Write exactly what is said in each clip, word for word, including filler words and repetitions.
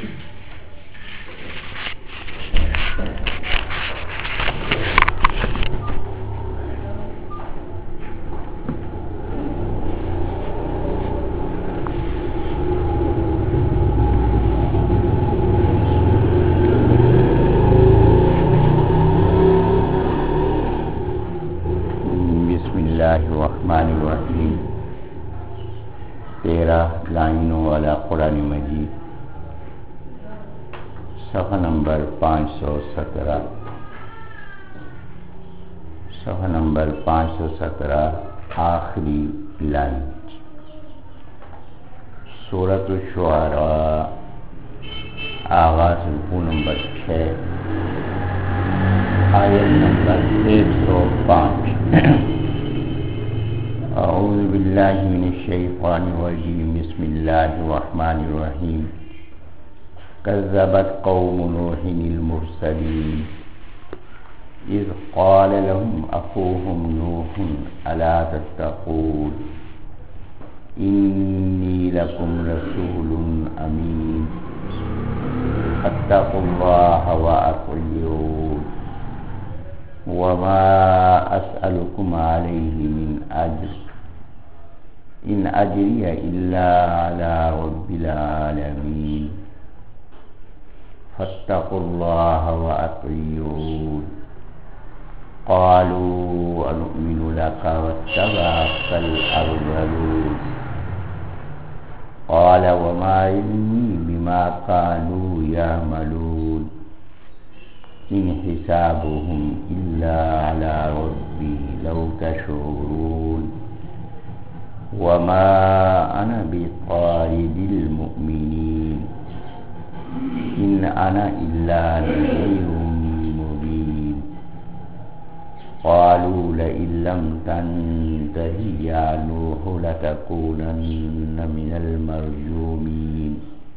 الرحمن الرحیم. تیرہ لائنوں والا قرآن مجید، صفحہ نمبر پانچ سو سترہ صفحہ نمبر پانچ سو سترہ آخری لائن. سورۃ الشعراء، آغاز رکوع نمبر چھ، آیت نمبر ایک سو پانچ. اعوذ باللہ من الشیطان الرجیم، بسم اللہ الرحمن الرحیم. کذبت قوم نوح المرسلین اذ قال لهم اخوهم نوح الا تتقون انی لکم رسول امین فاتقوا اللہ واطیعون وما اسألكم علیہ من اجر ان اجری الا علی رب العالمین فاتقوا اللہ واطیعون قالوا انؤمن لك واتبعك الارذلون قال وما علمي بما كانوا يعملون ان حسابهم الا على ربي لو تشعرون وما انا بطارد المؤمنين ان انا الا نذير مبين قالوا لئن لم تنته يا نوح لتكونن من المرجومين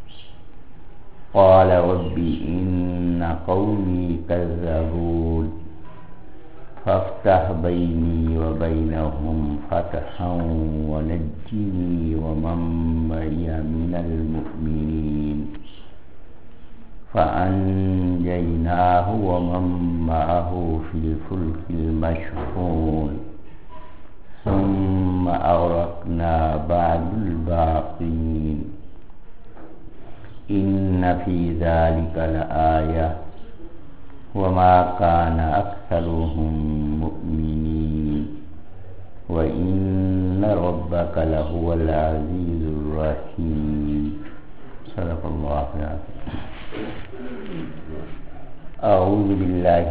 قال رب إن قومي كذبون فافتح بيني وبينهم فتحا ونجني ومن معي من المؤمنين فأنجيناه ومن معه في الفلك المشحون ثم أغرقنا بعد الباقين إن في ذلك لآية وما كان أكثرهم مؤمنين وإن ربك لهو العزيز الرحيم. صدق الله العظيم. اعوذ باللہ،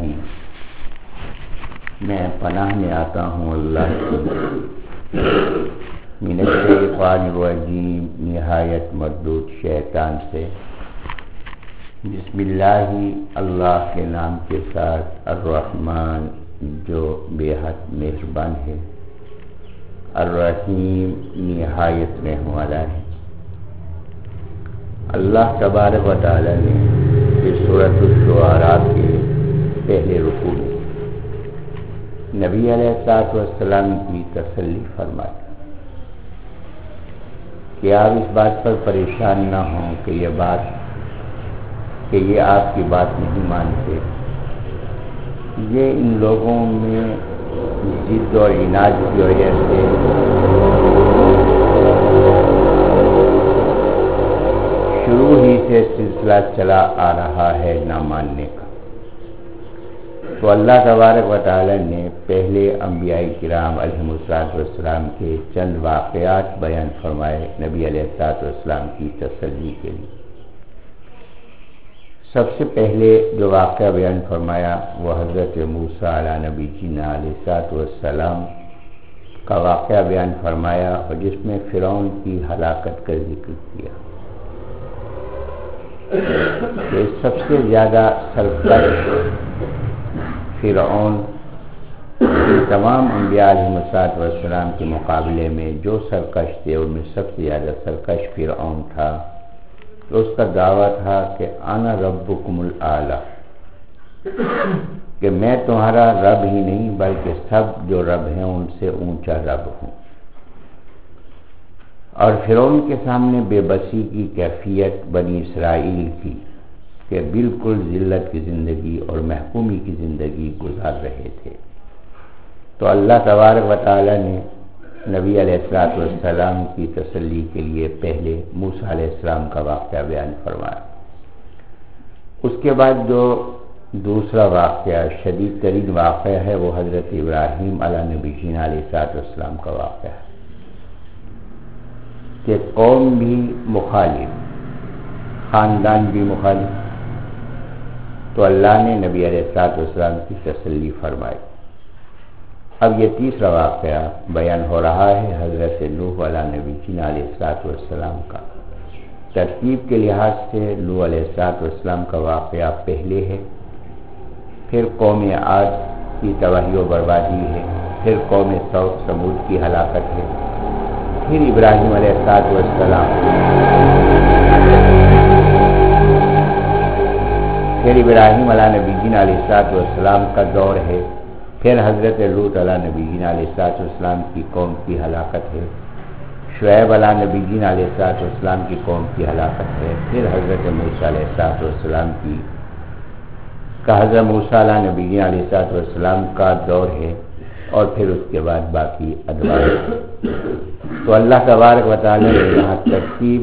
میں پناہ میں آتا ہوں اللہ کی، من الشیطان الرجیم، نہایت مردود شیطان سے. بسم اللہ، اللہ کے نام کے ساتھ، الرحمن جو بے حد مہربان ہے، الرحیم نہایت رحم والا ہے. اللہ تبارک و تعالی نے اس سورۃ الشعراء کے پہلے رکوع میں نبی علیہ الصلوۃ والسلام کی تسلی فرمائی کہ آپ اس بات پر پریشان نہ ہوں کہ یہ بات کہ یہ آپ کی بات نہیں مانتے. یہ ان لوگوں میں ضد اور عناد کی وجہ سے شروع ہی سے سلسلہ چلا آ رہا ہے نہ ماننے کا. تو اللہ تبارک و تعالی نے پہلے انبیاء کرام علیہم الصلوۃ والسلام کے چند واقعات بیان فرمائے نبی علیہ الصلوۃ والسلام کی تسلی کے لیے. سب سے پہلے جو واقعہ بیان فرمایا وہ حضرت موسیٰ علیہ نبی جینا علیہ الصلوۃ والسلام کا واقعہ بیان فرمایا، اور جس میں فرعون کی ہلاکت کا ذکر کیا کہ سب سے زیادہ سرکش فرعون تمام انبیاء علیہ الصلوۃ والسلام کے مقابلے میں جو سرکش تھے ان میں سب سے زیادہ سرکش فرعون تھا. تو اس کا دعویٰ تھا کہ انا ربکم الاعلی، کہ میں تمہارا رب ہی نہیں بلکہ سب جو رب ہیں ان سے اونچا رب ہوں. اور فرعون کے سامنے بے بسی کی کیفیت بنی اسرائیل کی کہ بالکل ذلت کی زندگی اور محکومی کی زندگی گزار رہے تھے. تو اللہ تبارک و تعالی نے نبی علیہ الصلوۃ والسلام کی تسلی کے لیے پہلے موسیٰ علیہ السلام کا واقعہ بیان فرمایا. اس کے بعد جو دوسرا واقعہ شدید ترین واقعہ ہے وہ حضرت ابراہیم علیہ نبی جین علیہ الصلوۃ والسلام کا واقعہ ہے کہ قوم بھی مخالف، خاندان بھی مخالف، تو اللہ نے نبی علیہ الصلوۃ والسلام کی تسلی فرمائی. اب یہ تیسرا واقعہ بیان ہو رہا ہے حضرت نوح علیہ نبی جین علیہ الصلوۃ والسلام کا. ترتیب کے لحاظ سے نوح علیہ الصلوۃ والسلام کا واقعہ پہلے ہے، پھر قوم عاد کی تباہی و بربادی ہے، پھر قوم ثمود کی ہلاکت ہے، پھر ابراہیم علیہ الصلوۃ والسلام پھر ابراہیم علیہ نبی جین علیہ الصلوۃ والسلام کا دور ہے، پھر حضرت لوط علیہ نبی جین علیہ الصلوۃ والسلام کی قوم کی ہلاکت ہے، شعیب علیہ نبی جین علیہ الصلوۃ والسلام کی قوم کی ہلاکت ہے، پھر حضرت موسیٰ علیہ الصلوۃ والسلام کی کا حضرت موسیٰ علیہ نبی جین علیہ الصلوۃ والسلام کا دور ہے، اور پھر اس کے بعد باقی ادوار. تو اللہ تبارک و تعالی نے یہاں ترتیب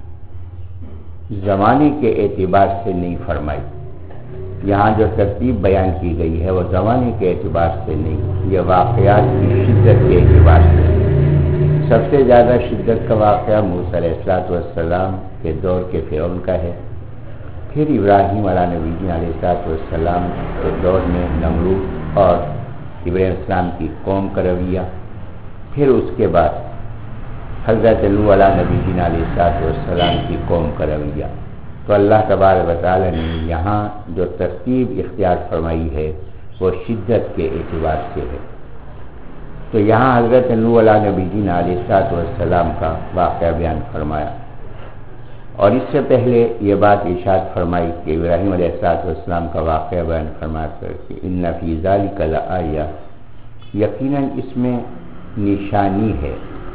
زمانے کے اعتبار سے نہیں فرمائی. یہاں جو ترتیب بیان کی گئی ہے وہ زمانے کے اعتبار سے نہیں، یہ واقعات کی شدت کے اعتبار سے. سب سے زیادہ شدت کا واقعہ موسیٰ علیہ الصلوۃ والسلام کے دور کے فرعون کا ہے، پھر ابراہیم علیہ نبی جین علیہ الصلوۃ والسلام کے دور میں نمرود اور ابراہیم السلام کی قوم کا رویہ، پھر اس کے بعد حضرت لوط علیہ نبی جین علیہ الصلوۃ والسلام کی قوم کا رویہ. تو اللہ تبارک و تعالی نے یہاں جو ترتیب اختیار فرمائی ہے وہ شدت کے اعتبار سے ہے. تو یہاں حضرت لوط علیہ نبی جین علیہ الصلوۃ والسلام کا واقعہ بیان فرمایا، اور اس سے پہلے یہ بات ارشاد فرمائی کہ ابراہیم علیہ الصلوۃ والسلام کا واقعہ بیان فرما کر کہ ان فی ذلک لآیہ، یقیناً اس میں نشانی ہے.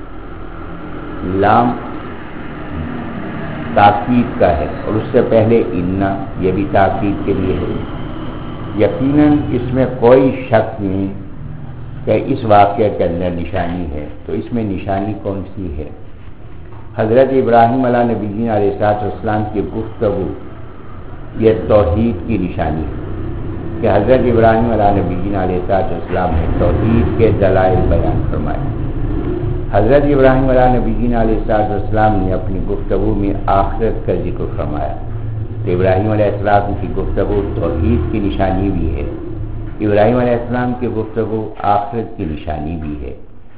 لام تاکید کا ہے اور اس سے پہلے ان، یہ بھی تاکید کے لیے ہے. یقیناً اس میں کوئی شک نہیں کہ اس واقعے کے اندر نشانی ہے. تو اس میں نشانی کون سی ہے؟ حضرت ابراہیم علیہ نبی جین علیہ الصلوۃ والسلام کی گفتگو یہ توحید کی نشانی ہے کہ حضرت ابراہیم علیہ نبی جین علیہ الصلوۃ والسلام نے توحید کے دلائل بیان فرمائے. حضرت ابراہیم علیہ نبی جین علیہ الصلوۃ والسلام نے اپنی گفتگو میں آخرت کا ذکر فرمایا. تو ابراہیم علیہ السلام کی گفتگو توحید کی نشانی بھی ہے، ابراہیم علیہ السلام کی گفتگو آخرت کی نشانی بھی ہے.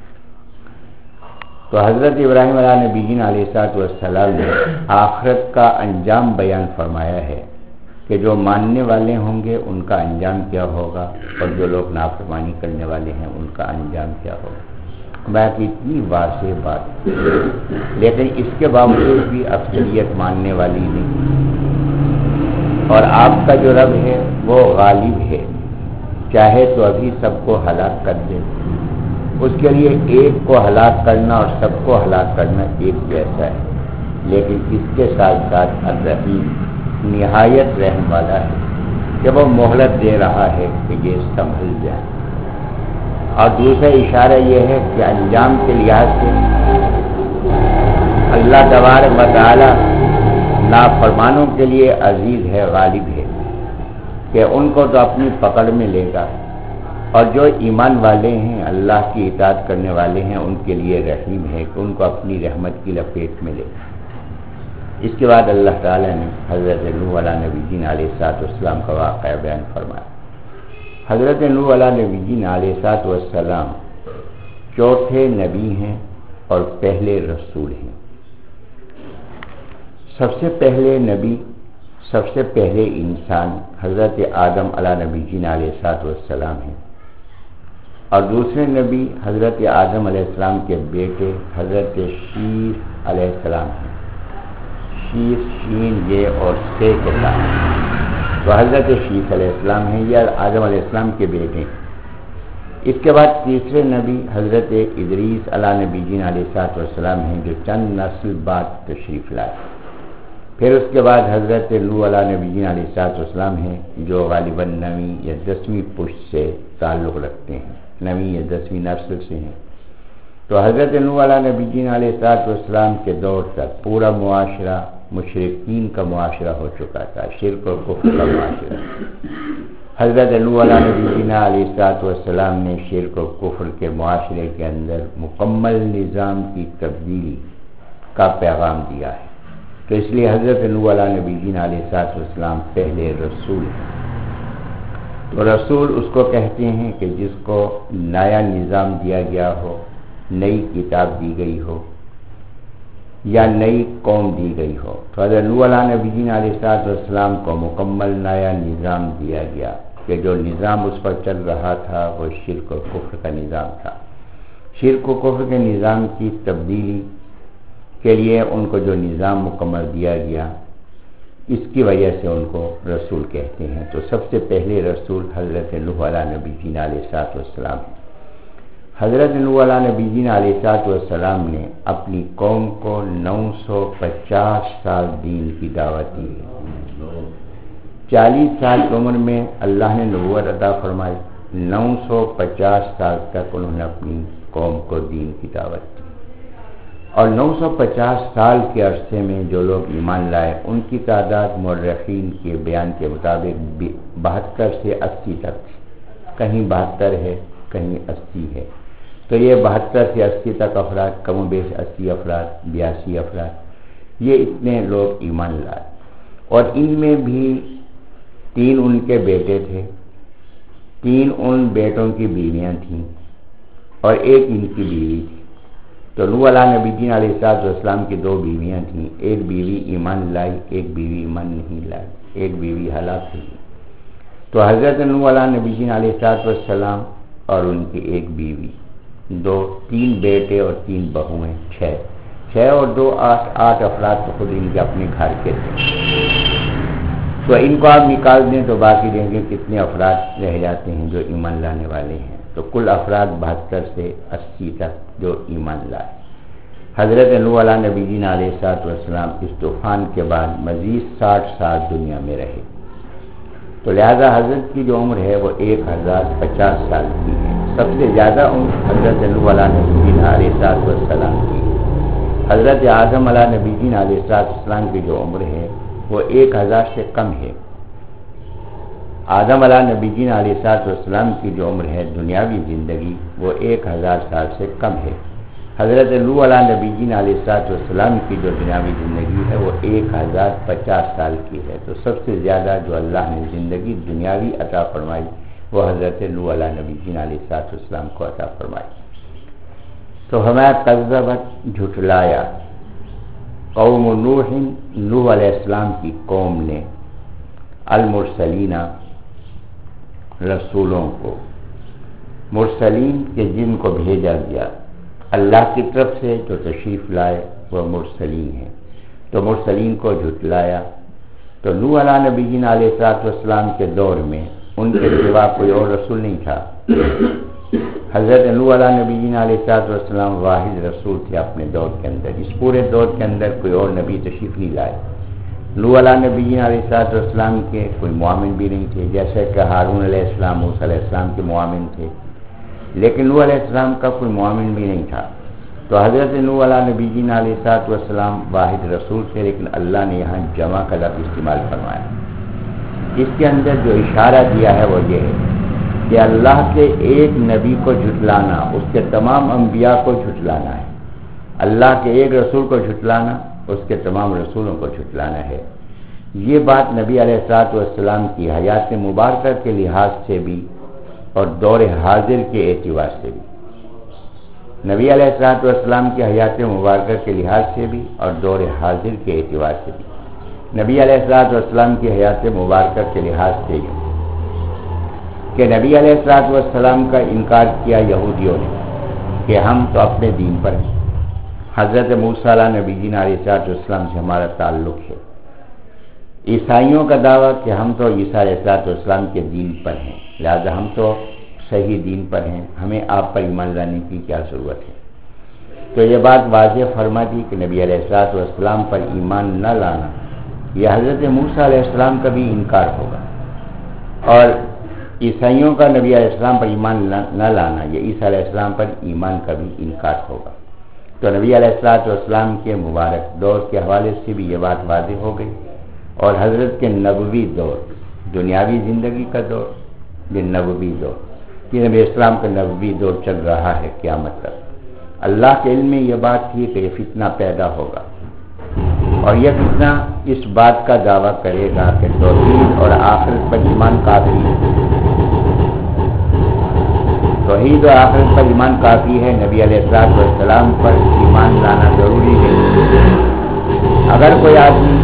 تو حضرت ابراہیم علیہ نبی جین علیہ الصلوۃ والسلام نے آخرت کا انجام بیان فرمایا ہے کہ جو ماننے والے ہوں گے ان کا انجام کیا ہوگا، اور جو لوگ نافرمانی کرنے والے ہیں ان کا انجام کیا ہوگا. بات اتنی واضح بات، لیکن اس کے باوجود بھی اکثریت ماننے والی نہیں. اور آپ کا جو رب ہے وہ غالب ہے، چاہے تو ابھی سب کو ہلاک کر دے. اس کے لیے ایک کو ہلاک کرنا اور سب کو ہلاک کرنا ایک جیسا ہے، لیکن اس کے ساتھ ساتھ الرحیم نہایت رحم والا ہے کہ وہ مہلت دے رہا ہے کہ یہ سنبھل جائے. اور دوسرا اشارہ یہ ہے کہ انجام کے لحاظ سے اللہ تبارک و تعالی نافرمانوں کے لیے عزیز ہے، غالب ہے کہ ان کو تو اپنی پکڑ میں لے گا، اور جو ایمان والے ہیں اللہ کی اطاعت کرنے والے ہیں ان کے لیے رحیم ہے کہ ان کو اپنی رحمت کی لپیٹ میں لے. اس کے بعد اللہ تعالی نے حضرت نوح علیہ نبی جین علیہ الصلوۃ والسلام کا واقعہ بیان فرمایا. حضرت نوح علیہ نبی جین علیہ الصلوۃ والسلام چوتھے نبی ہیں اور پہلے رسول ہیں. سب سے پہلے نبی، سب سے پہلے انسان حضرت آدم علیہ نبی جین علیہ الصلوۃ والسلام ہیں، اور دوسرے نبی حضرت آدم علیہ السلام کے بیٹے حضرت شیث علیہ السلام ہیں. شیث شین یہ اور سے کے ساتھ، تو حضرت شیث علیہ السلام ہیں، یہ آدم علیہ السلام کے بیٹے ہیں. اس کے بعد تیسرے نبی حضرت ادریس علیہ نبی جین علیہ الصلوۃ والسلام ہیں جو چند نسل بعد تشریف لائے. پھر اس کے بعد حضرت نوح علیہ نبی جین علیہ الصلوۃ والسلام ہیں جو غالباً نویں یا دسویں پشت سے تعلق رکھتے ہیں، نویں یا دسویں نسل سے ہیں. تو حضرت نوح علیہ نبی جین علیہ الصلوۃ والسلام کے دور تک پورا معاشرہ مشرکین کا معاشرہ ہو چکا تھا، شرک و کفر کا معاشرہ. حضرت نوح علیہ نبی جین علیہ الصلوۃ والسلام نے شرک و کفر کے معاشرے کے اندر مکمل نظام کی تبدیلی کا پیغام دیا ہے. تو اس لیے حضرت نوح علیہ نبی جین علیہ الصلوۃ والسلام پہلے رسول ہیں. تو رسول اس کو کہتے ہیں کہ جس کو نیا نظام دیا گیا ہو، نئی کتاب دی گئی ہو یا نئی قوم دی گئی ہو. تو حضرت نوح علیہ نبی جین علیہ الصلوۃ والسلام کو مکمل نیا نظام دیا گیا کہ جو نظام اس پر چل رہا تھا وہ شرک و کفر کا نظام تھا. شرک و کفر کے نظام کی تبدیلی کے لیے ان کو جو نظام مکمل دیا گیا، اس کی وجہ سے ان کو رسول کہتے ہیں. تو سب سے پہلے رسول حضرت نوح علیہ نبی جین علیہ الصلوۃ والسلام. حضرت نوح علیہ نبی جین علیہ الصلوۃ والسلام نے اپنی قوم کو نو سو پچاس سال دین کی دعوت دی. چالیس سال کی عمر میں اللہ نے نبوت عطا فرمائی، نو سو پچاس سال تک انہوں نے اپنی قوم کو دین کی دعوت دی. اور نو سو پچاس سال کے عرصے میں جو لوگ ایمان لائے ان کی تعداد مورخین کے بیان کے مطابق بہتر سے اسی تک تھی. کہیں بہتر ہے، کہیں اسی ہے. تو یہ بہتر سے اسی تک افراد، کم و بیش اسی افراد، بیاسی افراد، یہ اتنے لوگ ایمان لائے. اور ان میں بھی تین ان کے بیٹے تھے، تین ان بیٹوں کی بیویاں تھیں اور ایک ان کی بیوی تھی. تو نوح علیہ نبی جین علیہ الصلوۃ والسلام کی دو بیویاں تھیں، ایک بیوی ایمان لائی، ایک بیوی ایمان نہیں لائی، ایک بیوی ہلاک ہوئی. تو حضرت نوح علیہ نبی جین علیہ الصلوۃ والسلام اور ان کی ایک بیوی، دو تین بیٹے اور تین بہویں، چھ چھ اور دو آٹھ آٹھ افراد تو خود ان کے اپنے گھر کے تھے. تو ان کو آپ نکال دیں تو باقی دیں گے کتنے افراد رہ جاتے ہیں جو ایمان لانے والے ہیں. تو کل افراد بہتر سے اسی تک جو ایمان لائے. حضرت نوح علیہ نبی جین علیہ الصلوۃ والسلام اس طوفان کے بعد مزید ساٹھ سال دنیا میں رہے. تو لہذا حضرت کی جو عمر ہے وہ ایک ہزار پچاس سال کی ہے. سب سے زیادہ عمر حضرت نوح علیہ نبی جین علیہ الصلوۃ والسلام کی. حضرت آدم علیہ نبی جین علیہ الصلوۃ والسلام کی جو عمر ہے وہ ایک ہزار سے کم ہے. آدم علیہ نبی جین علیہ الصلوۃ والسلام کی جو عمر ہے دنیاوی زندگی وہ ایک ہزار سال سے کم ہے. حضرت نوح علیہ نبی جین علیہ الصلوۃ والسلام کی جو دنیاوی زندگی ہے وہ ایک ہزار پچاس سال کی ہے. تو سب سے زیادہ جو اللہ نے زندگی دنیاوی عطا فرمائی وہ حضرت نوح علیہ نبی جین علیہ الصلوۃ والسلام کو عطا فرمائی. تو ہمیں کذبت جھٹلایا قوم نوح، نوح علیہ السلام کی قوم نے، المرسلین رسولوں کو، مرسلین کے جن کو بھیجا گیا اللہ کی طرف سے جو تشریف لائے وہ مرسلین ہیں. تو مرسلین کو جھٹلایا. تو نوح علیہ نبی جین علیہ الصلوۃ والسلام کے دور میں ان کے سوا کوئی اور رسول نہیں تھا. حضرت نوح علیہ نبی جین علیہ الصلوۃ والسلام واحد رسول تھے اپنے دور کے اندر. اس پورے دور کے اندر کوئی اور نبی تشریف نہیں لائے. نوح علیہ نبی جین علیہ الصلوۃ والسلام کے کوئی معاون بھی نہیں تھے، جیسے کہ ہارون علیہ السلام موسیٰ علیہ السلام کے معاون تھے، لیکن نوح علیہ السلام کا کوئی معاون بھی نہیں تھا. تو حضرت نوح علیہ نبی جین علیہ الصلوۃ والسلام واحد رسول تھے، لیکن اللہ نے یہاں جمع کا لفظ استعمال فرمایا. اس کے اندر جو اشارہ دیا ہے وہ یہ ہے کہ اللہ کے ایک نبی کو جھٹلانا اس کے تمام انبیاء کو جھٹلانا ہے. اللہ کے ایک رسول کو جھٹلانا اس کے تمام رسولوں کو جھٹلانا ہے. یہ بات نبی علیہ الصلوۃ والسلام کی حیات مبارکہ کے لحاظ سے بھی اور دور حاضر کے اعتبار سے بھی، نبی علیہ الصلوۃ والسلام کی حیات مبارکہ کے لحاظ سے بھی اور دور حاضر کے اعتبار سے بھی، نبی علیہ الصلوۃ والسلام کی حیات مبارکہ کے لحاظ سے بھی کہ نبی علیہ الصلوۃ والسلام کا انکار کیا یہودیوں نے کہ ہم تو اپنے دین پر ہیں، حضرت موسیٰ علیہ نبی جین علیہ الصلوۃ والسلام سے ہمارا تعلق ہے. عیسائیوں کا دعویٰ کہ ہم تو عیسیٰ علیہ الصلوۃ والسلام کے دین پر ہیں، لہذا ہم تو صحیح دین پر ہیں، ہمیں آپ پر ایمان لانے کی کیا ضرورت ہے؟ تو یہ بات واضح فرما دی کہ نبی علیہ الصلوۃ والسلام پر ایمان نہ لانا یہ حضرت موسیٰ علیہ السلام کا بھی انکار ہوگا، اور عیسائیوں کا نبی علیہ السلام پر ایمان نہ لانا یہ عیسیٰ علیہ السلام پر ایمان کا بھی انکار ہوگا۔ تو نبی علیہ الصلوۃ والسلام کے مبارک دور کے حوالے سے بھی یہ بات واضح ہو گئی، اور حضرت کے نبوی دور، دنیاوی زندگی کا دور، یہ نبوی دور، یہ نبی اسلام کا نبوی دور چل رہا ہے قیامت تک۔ اللہ کے علم میں یہ بات تھی کہ یہ فتنہ پیدا ہوگا، اور یہ فتنہ اس بات کا دعویٰ کرے گا کہ توحید اور آخرت پر ایمان کافی ہے، توحید اور آخرت پر ایمان کافی ہے، نبی علیہ الصلوۃ والسلام پر ایمان لانا ضروری ہے۔ اگر کوئی آدمی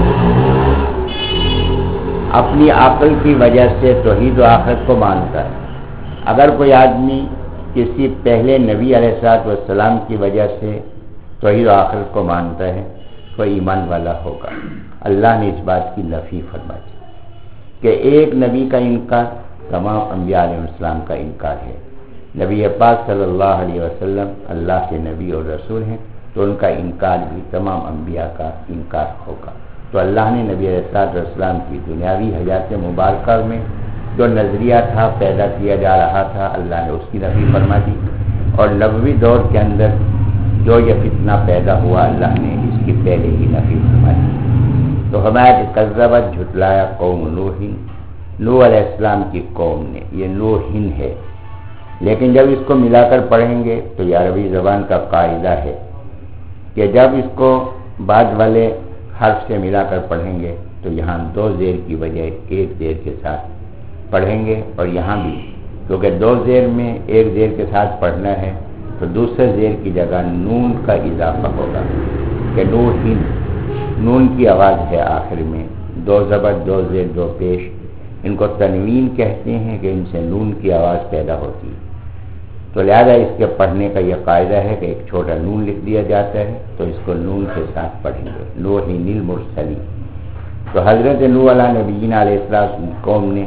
اپنی عقل کی وجہ سے توحید و آخرت کو مانتا ہے، اگر کوئی آدمی کسی پہلے نبی علیہ الصلوۃ والسلام کی وجہ سے توحید و آخرت کو مانتا ہے تو ایمان والا ہوگا۔ اللہ نے اس بات کی نفی فرما دی کہ ایک نبی کا انکار تمام انبیاء علیہ السلام کا انکار ہے۔ نبی پاک صلی اللہ علیہ وسلم اللہ کے نبی اور رسول ہیں، تو ان کا انکار بھی تمام انبیاء کا انکار ہوگا۔ تو اللہ نے نبی علیہ الصلوۃ والسلام کی دنیاوی حیات مبارکہ میں جو نظریہ تھا پیدا کیا جا رہا تھا، اللہ نے اس کی نفی فرما دی، اور نبوی دور کے اندر جو یہ فتنہ پیدا ہوا اللہ نے اس کی پہلے ہی نفی فرما دی۔ تو ہمارا کہ کذبت جھٹلایا قوم نوح، نوح علیہ السلام کی قوم نے، یہ نوحن ہے، لیکن جب اس کو ملا کر پڑھیں گے تو یہ عربی زبان کا قاعدہ ہے کہ جب اس کو بعد والے حرف سے ملا کر پڑھیں گے تو یہاں دو زیر کی بجائے ایک زیر کے ساتھ پڑھیں گے، اور یہاں بھی کیونکہ دو زیر میں ایک زیر کے ساتھ پڑھنا ہے تو دوسرے زیر کی جگہ نون کا اضافہ ہوگا کہ نوحن، نون کی آواز ہے آخر میں، دو زبر دو زیر دو پیش، ان کو تنوین کہتے ہیں کہ ان سے نون کی آواز پیدا ہوتی ہے۔ تو لہذا اس کے پڑھنے کا یہ قاعدہ ہے کہ ایک چھوٹا نون لکھ دیا جاتا ہے تو اس کو نون کے ساتھ پڑھیں گے، نوحن المرسلین۔ تو حضرت نوح علیہ نبینا علیہ السلام کی قوم نے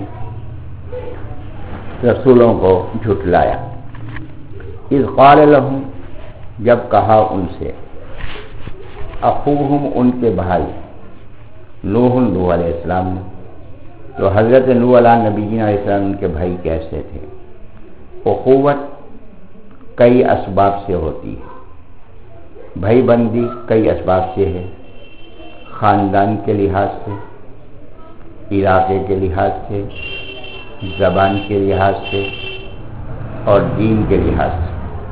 رسولوں کو جھٹلایا۔ اذ قال لهم، جب کہا ان سے، اخوہم، ان کے بھائی، نوح نوح علیہ السلام نے۔ تو حضرت نوح علیہ نبینا علیہ السلام ان کے بھائی کیسے تھے؟ اخوت کئی اسباب سے ہوتی ہے، بھائی بندی کئی اسباب سے ہے، خاندان کے لحاظ سے، علاقے کے لحاظ سے، زبان کے لحاظ سے، اور دین کے لحاظ سے۔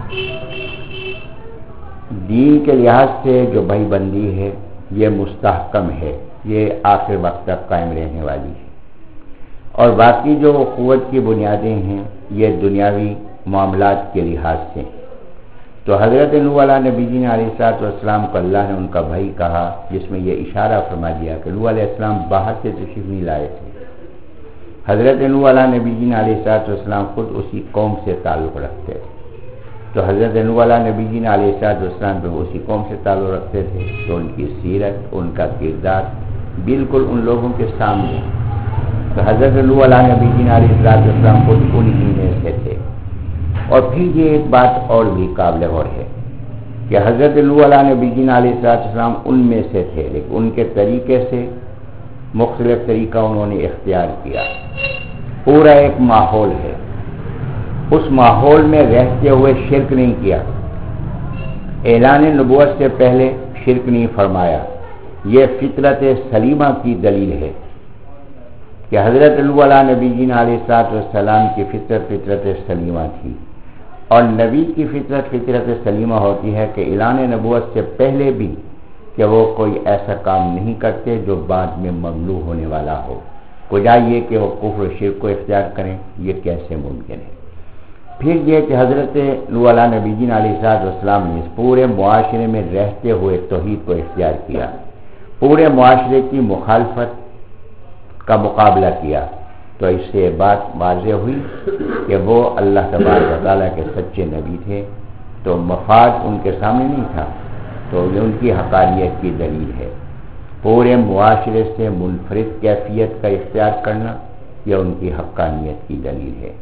دین کے لحاظ سے جو بھائی بندی ہے یہ مستحکم ہے، یہ آخر وقت تک قائم رہنے والی ہے، اور باقی جو قوت کی بنیادیں ہیں یہ دنیاوی معاملات کے لحاظ سے۔ تو حضرت نوح علیہ نبی جی علیہ الصلوۃ والسلام کو اللہ نے ان کا بھائی کہا، جس میں یہ اشارہ فرما دیا کہ نوح علیہ السلام باہر سے تشریف نہیں لائے تھے، حضرت نوح علیہ نبی جی علیہ الصلوۃ والسلام خود اسی قوم سے تعلق رکھتے تھے۔ تو حضرت نوح علیہ نبی جی علیہ الصلوۃ والسلام بھی اسی قوم سے تعلق رکھتے تھے، تو ان کی سیرت، ان کا کردار بالکل ان لوگوں کے سامنے۔ تو حضرت نوح علیہ نبی جی علیہ الصلوۃ والسلام خود انہی میں سے تھے۔ اور پھر یہ ایک بات اور بھی قابل غور ہے کہ حضرت نوح علیہ نبی جی علیہ السلام ان میں سے تھے، لیکن ان کے طریقے سے مختلف طریقہ انہوں نے اختیار کیا۔ پورا ایک ماحول ہے، اس ماحول میں رہتے ہوئے شرک نہیں کیا، اعلان نبوت سے پہلے شرک نہیں فرمایا۔ یہ فطرت سلیمہ کی دلیل ہے کہ حضرت نوح علیہ نبی جی علیہ السلام کی فطرت فطرت سلیمہ تھی، اور نبی کی فطرت فطرت سلیمہ ہوتی ہے کہ اعلان نبوت سے پہلے بھی کہ وہ کوئی ایسا کام نہیں کرتے جو بعد میں ممنوع ہونے والا ہو، کجا یہ کہ وہ کفر و شرک کو اختیار کریں، یہ کیسے ممکن ہے؟ پھر یہ کہ حضرت نوح علیہ نبی جی علیہ السلام نے اس پورے معاشرے میں رہتے ہوئے توحید کو اختیار کیا، پورے معاشرے کی مخالفت کا مقابلہ کیا۔ تو اس سے بات واضح ہوئی کہ وہ اللہ تبارک و تعالیٰ کے سچے نبی تھے، تو مفاد ان کے سامنے نہیں تھا، تو یہ ان کی حقانیت کی دلیل ہے۔ پورے معاشرے سے منفرد کیفیت کا اختیار کرنا یہ ان کی حقانیت کی دلیل ہے۔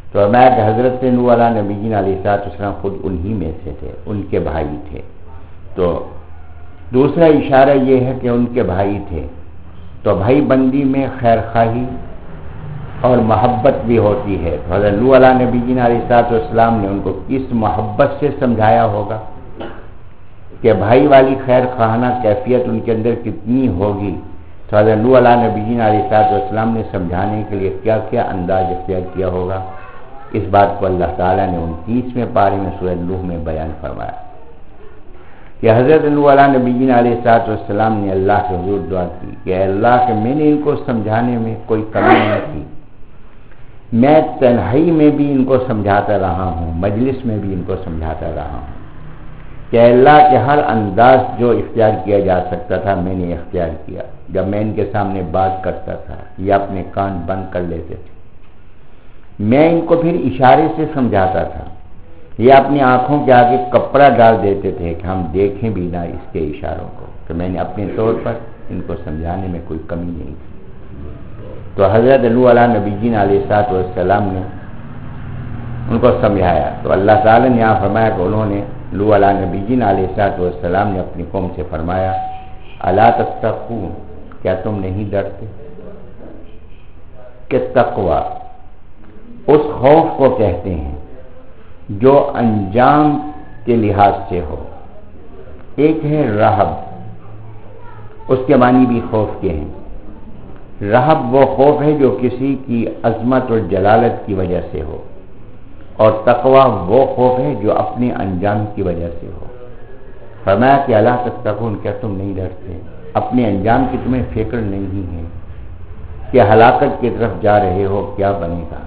تو میں کہ حضرت نوح علیہ نبی علیہ السلام خود انہی میں سے تھے، ان کے بھائی تھے۔ تو دوسرا اشارہ یہ ہے کہ ان کے بھائی تھے، تو بھائی بندی میں خیر خواہی اور محبت بھی ہوتی ہے۔ تو حضرت نوح علیہ نبی علیہ السلام نے ان کو کس محبت سے سمجھایا ہوگا کہ بھائی والی خیر خواہانہ کیفیت ان کے اندر کتنی ہوگی۔ تو حضرت نوح علیہ نبی علیہ السلام نے سمجھانے کے لیے کیا کیا انداز اختیار کیا ہوگا، اس بات کو اللہ تعالیٰ نے انتیسویں پارے میں سورہ نوح میں بیان فرمایا کہ حضرت نوح علیہ نبی علیہ السلام نے اللہ سے حضور دعا کی کہ اے اللہ کہ میں نے ان کو سمجھانے میں کوئی کمی نہیں کی، میں تنہائی میں بھی ان کو سمجھاتا رہا ہوں، مجلس میں بھی ان کو سمجھاتا رہا ہوں کہ اللہ کے ہر انداز جو اختیار کیا جا سکتا تھا میں نے اختیار کیا۔ جب میں ان کے سامنے بات کرتا تھا یہ اپنے کان بند کر لیتے تھے، میں ان کو پھر اشارے سے سمجھاتا تھا، یہ اپنی آنکھوں کے آگے کپڑا ڈال دیتے تھے کہ ہم دیکھیں بھی نہ اس کے اشاروں کو، تو میں نے اپنے طور پر ان کو سمجھانے میں کوئی کمی نہیں کی۔ تو حضرت نوح علیہ نبی علیہ السلام نے ان کو سمجھایا، تو اللہ تعالیٰ نے یہاں فرمایا کہ انہوں نے نوح علیہ نبی علیہ السلام نے اپنی قوم سے فرمایا الا تتقون، کیا تم نہیں ڈرتے؟ کہ تقوی اس خوف کو کہتے ہیں جو انجام کے لحاظ سے ہو۔ ایک ہے رہب، اس کے معنی بھی خوف کے ہیں۔ رہب وہ خوف ہے جو کسی کی عظمت اور جلالت کی وجہ سے ہو، اور تقوی وہ خوف ہے جو اپنے انجام کی وجہ سے ہو۔ فرمایا کہ الا تتقون، کیا تم نہیں ڈرتے؟ اپنے انجام کی تمہیں فکر نہیں ہے کہ ہلاکت کی طرف جا رہے ہو، کیا بنے گا؟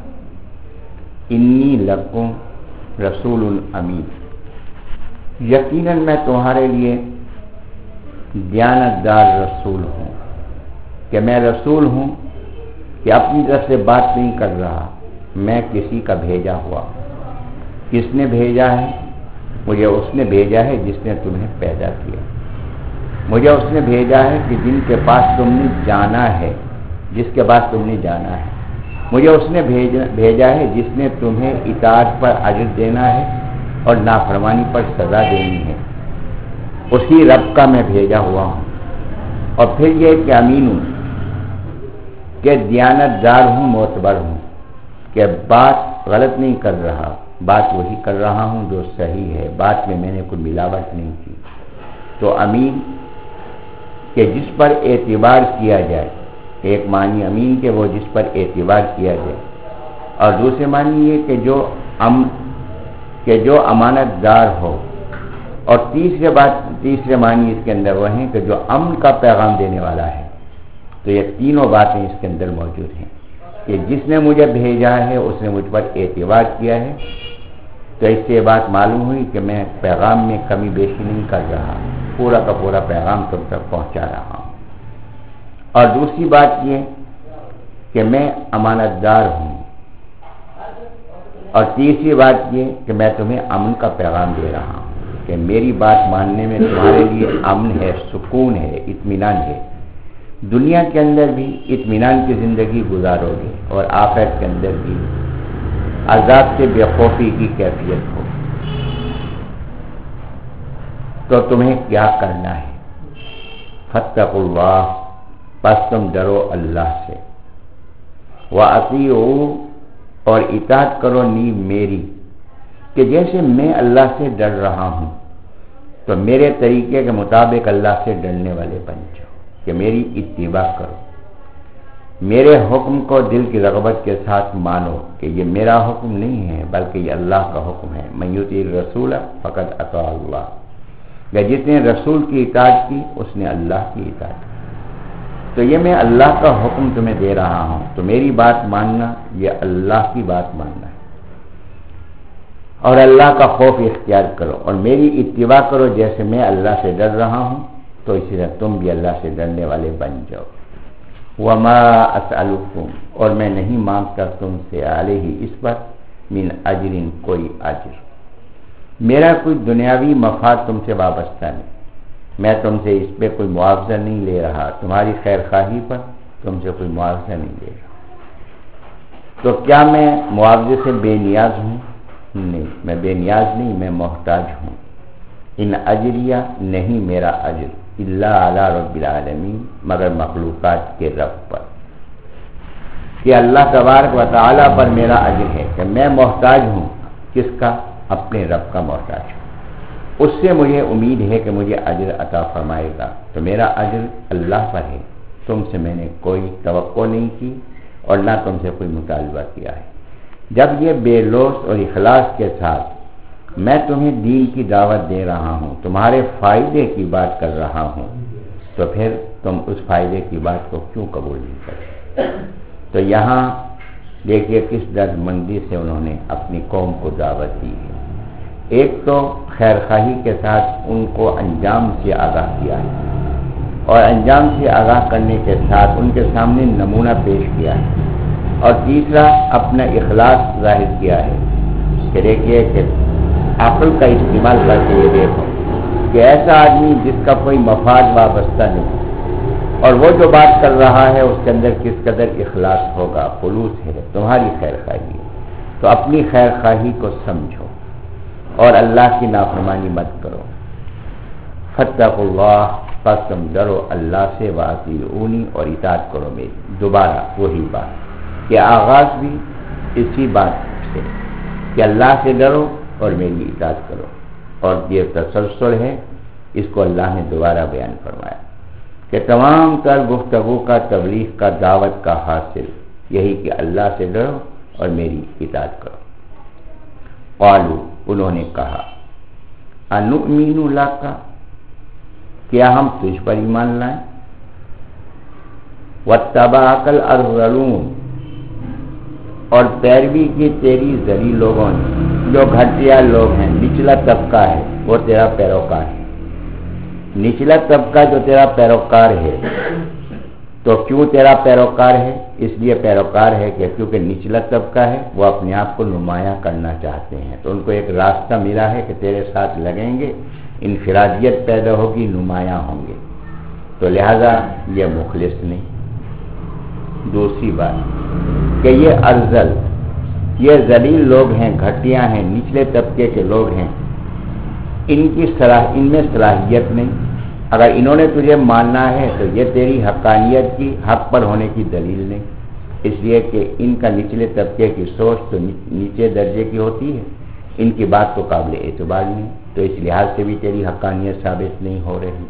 انی لکم رسول امین، یقیناً میں تمہارے لیے دیانتدار رسول ہوں، کہ میں رسول ہوں کہ اپنی طرف سے بات نہیں کر رہا، میں کسی کا بھیجا ہوا۔ کس نے بھیجا ہے؟ مجھے اس نے بھیجا ہے جس نے تمہیں پیدا کیا، مجھے اس نے بھیجا ہے کہ جن کے پاس تم نے جانا ہے، جس کے پاس تم نے جانا ہے، مجھے اس نے بھیجا ہے جس نے تمہیں اطاعت پر اجر دینا ہے اور نافرمانی پر سزا دینی ہے، اسی رب کا میں بھیجا ہوا ہوں۔ اور پھر یہ کہ امین ہوں، کہ دیانتدار ہوں، معتبر ہوں، کہ بات غلط نہیں کر رہا، بات وہی کر رہا ہوں جو صحیح ہے، بات میں میں نے کوئی ملاوٹ نہیں کی۔ تو امین کہ جس پر اعتبار کیا جائے، ایک معنی امین کہ وہ جس پر اعتبار کیا جائے، اور دوسرے معنی یہ کہ جو ام کہ جو امانت دار ہو، اور تیسرے بات تیسرے معنی اس کے اندر وہ ہیں کہ جو امن کا پیغام دینے والا ہے۔ تو یہ تینوں باتیں اس کے اندر موجود ہیں کہ جس نے مجھے بھیجا ہے اس نے مجھ پر اعتبار کیا ہے، تو اس سے یہ بات معلوم ہوئی کہ میں پیغام میں کمی بیشی نہیں کر رہا، پورا کا پورا پیغام تم تک پہنچا رہا ہوں۔ اور دوسری بات یہ کہ میں امانت دار ہوں، اور تیسری بات یہ کہ میں تمہیں امن کا پیغام دے رہا ہوں، کہ میری بات ماننے میں تمہارے لیے امن ہے، سکون ہے، اطمینان ہے، دنیا کے اندر بھی اطمینان کی زندگی گزارو گے اور آخرت کے اندر بھی عذاب سے بے خوفی کی کیفیت ہو۔ تو تمہیں کیا کرنا ہے؟ فاتقوا اللہ، پس تم ڈرو اللہ سے، وَأَطِیعُوا، اور اطاعت کرو نی میری، کہ جیسے میں اللہ سے ڈر رہا ہوں تو میرے طریقے کے مطابق اللہ سے ڈرنے والے بن جاؤ، کہ میری اتباع کرو، میرے حکم کو دل کی رغبت کے ساتھ مانو کہ یہ میرا حکم نہیں ہے بلکہ یہ اللہ کا حکم ہے۔ من یطیع الرسول فقد اطاع اللہ، کہ جس نے رسول کی اطاعت کی اس نے اللہ کی اطاعت کی۔ تو یہ میں اللہ کا حکم تمہیں دے رہا ہوں، تو میری بات ماننا یہ اللہ کی بات ماننا ہے، اور اللہ کا خوف اختیار کرو اور میری اتباع کرو، جیسے میں اللہ سے ڈر رہا ہوں تو اسی طرح تم بھی اللہ سے ڈرنے والے بن جاؤ۔ وما اسألکم، اور میں نہیں مانگتا تم سے علیہ اس پر من اجر، کوئی اجر، میرا کوئی دنیاوی مفاد تم سے وابستہ نہیں، میں تم سے اس پہ کوئی معاوضہ نہیں لے رہا، تمہاری خیر خواہی پر تم سے کوئی معاوضہ نہیں لے رہا۔ تو کیا میں معاوضے سے بے نیاز ہوں؟ نہیں، میں بے نیاز نہیں، میں محتاج ہوں۔ ان اجریہ نہیں میرا اجر الا علی رب العالمین مگر مخلوقات کے رب پر، کہ اللہ تبارک و تعالیٰ پر میرا اجر ہے کہ میں محتاج ہوں۔ کس کا؟ اپنے رب کا محتاج ہوں، اس سے مجھے امید ہے کہ مجھے اجر عطا فرمائے گا، تو میرا اجر اللہ پر ہے، تم سے میں نے کوئی توقع نہیں کی اور نہ تم سے کوئی مطالبہ کیا ہے۔ جب یہ بے لوث اور اخلاص کے ساتھ میں تمہیں دین کی دعوت دے رہا ہوں، تمہارے فائدے کی بات کر رہا ہوں، تو پھر تم اس فائدے کی بات کو کیوں قبول نہیں کرتے؟ تو یہاں دیکھیے کس درد مندی سے انہوں نے اپنی قوم کو دعوت دی ہے۔ ایک تو خیر خواہی کے ساتھ ان کو انجام سے آگاہ کیا ہے، اور انجام سے آگاہ کرنے کے ساتھ ان کے سامنے نمونہ پیش کیا ہے، اور تیسرا اپنا اخلاص ظاہر کیا ہے کہ دیکھیے کہ عقل کا استعمال کر کے یہ دیکھو کہ ایسا آدمی جس کا کوئی مفاد وابستہ نہیں اور وہ جو بات کر رہا ہے اس کے اندر کس قدر اخلاص ہوگا، خلوص ہے، تمہاری خیر خواہی ہے، تو اپنی خیر خواہی کو سمجھو اور اللہ کی نافرمانی مت کرو۔ فاتقوا اللہ، پس تم ڈرو اللہ سے، واطیعونی اور اطاعت کرو میری۔ دوبارہ وہی بات کہ آغاز بھی اسی بات سے کہ اللہ سے ڈرو اور میری اطاعت کرو، اور یہ تسلسل ہے، اس کو اللہ نے دوبارہ بیان فرمایا کہ تمام تر گفتگو کا، تبلیغ کا، دعوت کا حاصل یہی کہ اللہ سے ڈرو اور میری اطاعت کرو۔ قالوا، انہوں نے کہا، انؤمن لک، کیا ہم تجھ پر ایمان لائیں؟ واتبعک الارذلون، اور پیروی کی تیری ذلیل لوگوں نے، جو گھٹیا لوگ ہیں، نچلا طبقہ ہے، وہ تیرا پیروکار ہے۔ نچلا طبقہ جو تیرا پیروکار ہے، تو کیوں تیرا پیروکار ہے؟ اس لیے پیروکار ہے کہ کیونکہ نچلا طبقہ ہے، وہ اپنے آپ کو نمایاں کرنا چاہتے ہیں، تو ان کو ایک راستہ ملا ہے کہ تیرے ساتھ لگیں گے، انفرادیت پیدا ہوگی، نمایاں ہوں گے، تو لہذا یہ مخلص نہیں۔ دوسری بات کہ یہ ارذل، یہ ذلیل لوگ ہیں، گھٹیا ہیں، نچلے طبقے کے لوگ ہیں، ان کی صلاح ان میں صلاحیت نہیں۔ اگر انہوں نے تجھے ماننا ہے تو یہ تیری حقانیت کی، حق پر ہونے کی دلیل نہیں، اس لیے کہ ان کا نچلے طبقے کی سوچ تو نیچے درجے کی ہوتی ہے، ان کی بات تو قابل اعتبار نہیں، تو اس لحاظ سے بھی تیری حقانیت ثابت نہیں ہو رہی۔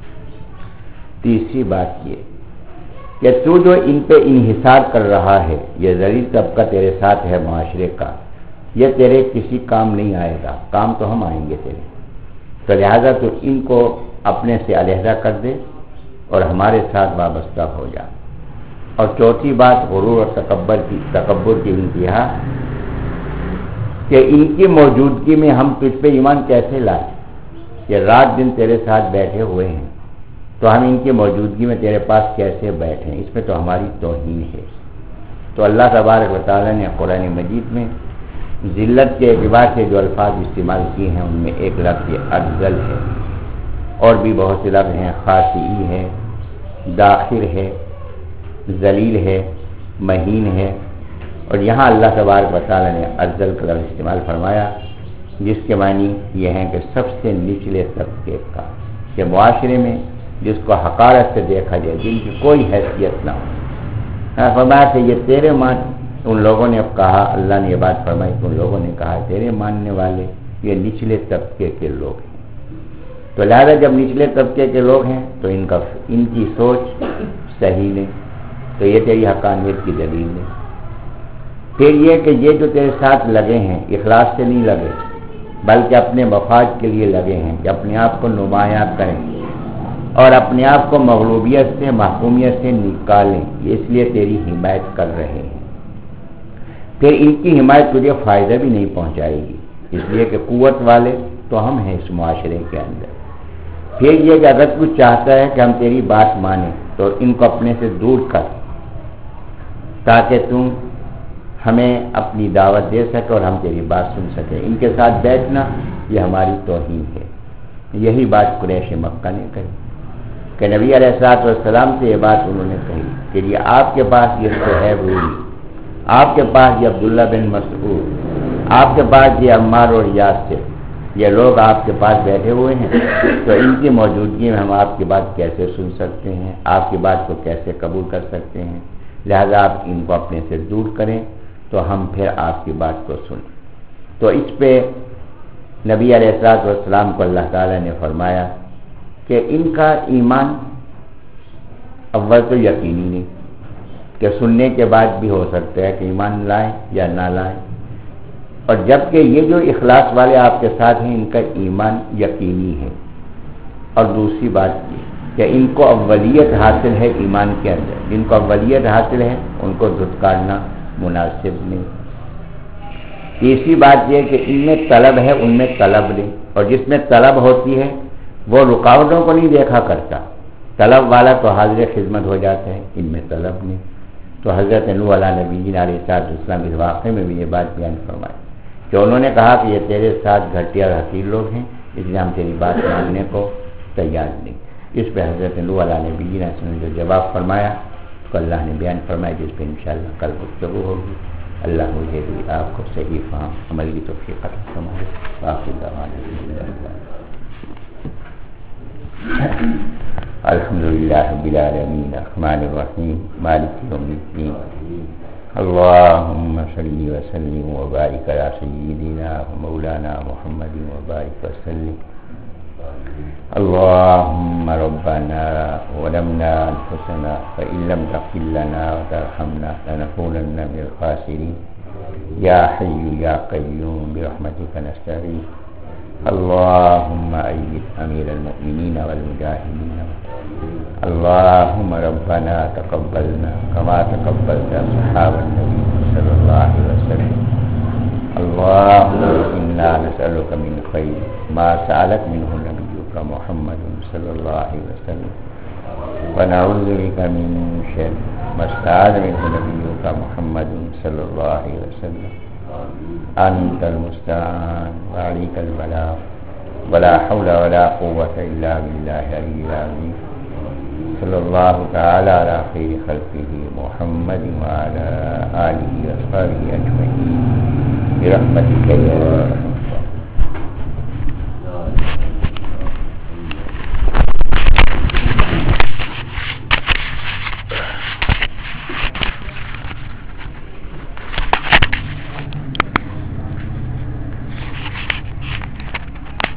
تیسری بات یہ کہ تو جو ان پہ انحصار کر رہا ہے، یہ ذلیل طبقہ تیرے ساتھ ہے معاشرے کا، یہ تیرے کسی کام نہیں آئے گا، کام تو ہم آئیں گے تیرے، تو لہذا تو ان کو اپنے سے علیحدہ کر دے اور ہمارے ساتھ وابستہ ہو جا۔ اور چوتھی بات غرور اور تکبر کی تکبر کی انتہا کہ ان کی موجودگی میں ہم تجھ پہ ایمان کیسے لائیں؟ یہ رات دن تیرے ساتھ بیٹھے ہوئے ہیں، تو ہم ان کی موجودگی میں تیرے پاس کیسے بیٹھیں؟ اس میں تو ہماری توہین ہے۔ تو اللہ تبارک و تعالیٰ نے قرآن مجید میں ذلت کے اعتبار سے جو الفاظ استعمال کیے ہیں ان میں ایک لفظ ارذل ہے، اور بھی بہت سے لفظ ہیں، خاصی ہے، داخر ہے، ذلیل ہے، مہین ہے، اور یہاں اللہ تبارک و تعالیٰ نے ارذل کا لفظ استعمال فرمایا، جس کے معنی یہ ہیں کہ سب سے نچلے طبقے کا، کہ معاشرے میں جس کو حقارت سے دیکھا جائے، جن کی کوئی حیثیت نہ ہو۔ فرمایا کہ یہ تیرے مان ان لوگوں نے اب کہا، اللہ نے یہ بات فرمائی کہ ان لوگوں نے کہا تیرے ماننے والے یہ نچلے طبقے کے لوگ ہیں، تو لہذا جب نچلے طبقے کے لوگ ہیں تو ان کا ان کی سوچ صحیح نہیں، تو یہ تیری حقانیت کی دلیل ہے۔ پھر یہ کہ یہ جو تیرے ساتھ لگے ہیں اخلاص سے نہیں لگے، بلکہ اپنے مفاد کے لیے لگے ہیں کہ اپنے آپ کو نمایاں کریں اور اپنے آپ کو مغلوبیت سے، محکومیت سے نکالیں، اس لیے تیری حمایت کر رہے ہیں۔ پھر ان کی حمایت تجھے فائدہ بھی نہیں پہنچائے گی، اس لیے کہ قوت والے تو ہم ہیں اس معاشرے کے اندر۔ پھر یہ کہ اگر تو چاہتا ہے کہ ہم تیری بات مانیں تو ان کو اپنے سے دور کر، تاکہ تم ہمیں اپنی دعوت دے سکے اور ہم تیری بات سن سکیں۔ ان کے ساتھ بیٹھنا یہ ہماری توہین ہے۔ یہی بات قریش مکہ نے کہی کہ نبی علیہ الصلوۃ والسلام سے یہ بات انہوں نے کہی کہ یہ آپ کے پاس یہ تو ہے وہی، آپ کے پاس یہ عبداللہ بن مسعود، آپ کے پاس یہ عمار اور یاسر، یہ لوگ آپ کے پاس بیٹھے ہوئے ہیں، تو ان کی موجودگی میں ہم آپ کی بات کیسے سن سکتے ہیں، آپ کی بات کو کیسے قبول کر سکتے ہیں؟ لہذا آپ ان کو اپنے سے دور کریں تو ہم پھر آپ کی بات کو سنیں۔ تو اس پہ نبی علیہ الصلوۃ والسلام کو اللہ تعالیٰ نے فرمایا کہ ان کا ایمان اول تو یقینی نہیں، کہ سننے کے بعد بھی ہو سکتا ہے کہ ایمان لائیں یا نہ لائیں، اور جبکہ یہ جو اخلاص والے آپ کے ساتھ ہیں ان کا ایمان یقینی ہے، اور دوسری بات یہ کہ ان کو اولیت حاصل ہے ایمان کے اندر، جن کو اولیت حاصل ہے ان کو دھتکارنا مناسب نہیں۔ تیسری بات یہ کہ ان میں طلب ہے، ان میں طلب نہیں، اور جس میں طلب ہوتی ہے وہ رکاوٹوں کو نہیں دیکھا کرتا، طلب والا تو حاضر خدمت ہو جاتا ہے، ان میں طلب نہیں۔ تو حضرت نوح علیہ نبی علیہ السلام اس واقعے میں بھی یہ بات بیان فرمائی کہ انہوں نے کہا کہ یہ تیرے ساتھ گھٹیا اور حقیر لوگ ہیں، اس لیے ہم تیری بات ماننے کو تیار نہیں۔ اس پہ حضرت نوح علیہ نبی علیہ السلام نے جو جواب فرمایا تو اللہ نے بیان فرمایا، جس پہ انشاءاللہ کل گفتگو ہوگی۔ اللہ مجھے بھی آپ کو صحیح فہم عمل کی توفیق عطا فرمائے۔ باقی دعوانا الحمدللہ رب العالمین الرحمن الرحیم مالک یوم الدین اللہم صلی وسلم وبارک علی سیدنا مولانا محمد وبارک وسلم۔ اللہم ربنا ظلمنا انفسنا فإن لم تغفر لنا وترحمنا لنكونن من الخاسرین یا حی یا قیوم برحمتک نستغیث۔ اللہم اید امیر المؤمنین والمجاہدین، اللہم ربنا تقبلنا کما تقبلت اصحاب النبی صلی اللہ علیہ وسلم۔ اللہم انا نسألک من خیر ما سألک منہ نبیک محمد صلی اللہ علیہ وسلم، ونعوذ بک من شر ما استعاذ منہ نبیک محمد صلی اللہ علیہ وسلم۔ انت المستعان وعليك البلاغ ولا حول ولا قوة الا بالله العلي العظيم۔ صلی اللہ تعالی علی خیر خلقہ محمد وعلى آلہ وصحبہ اجمعین برحمتک یا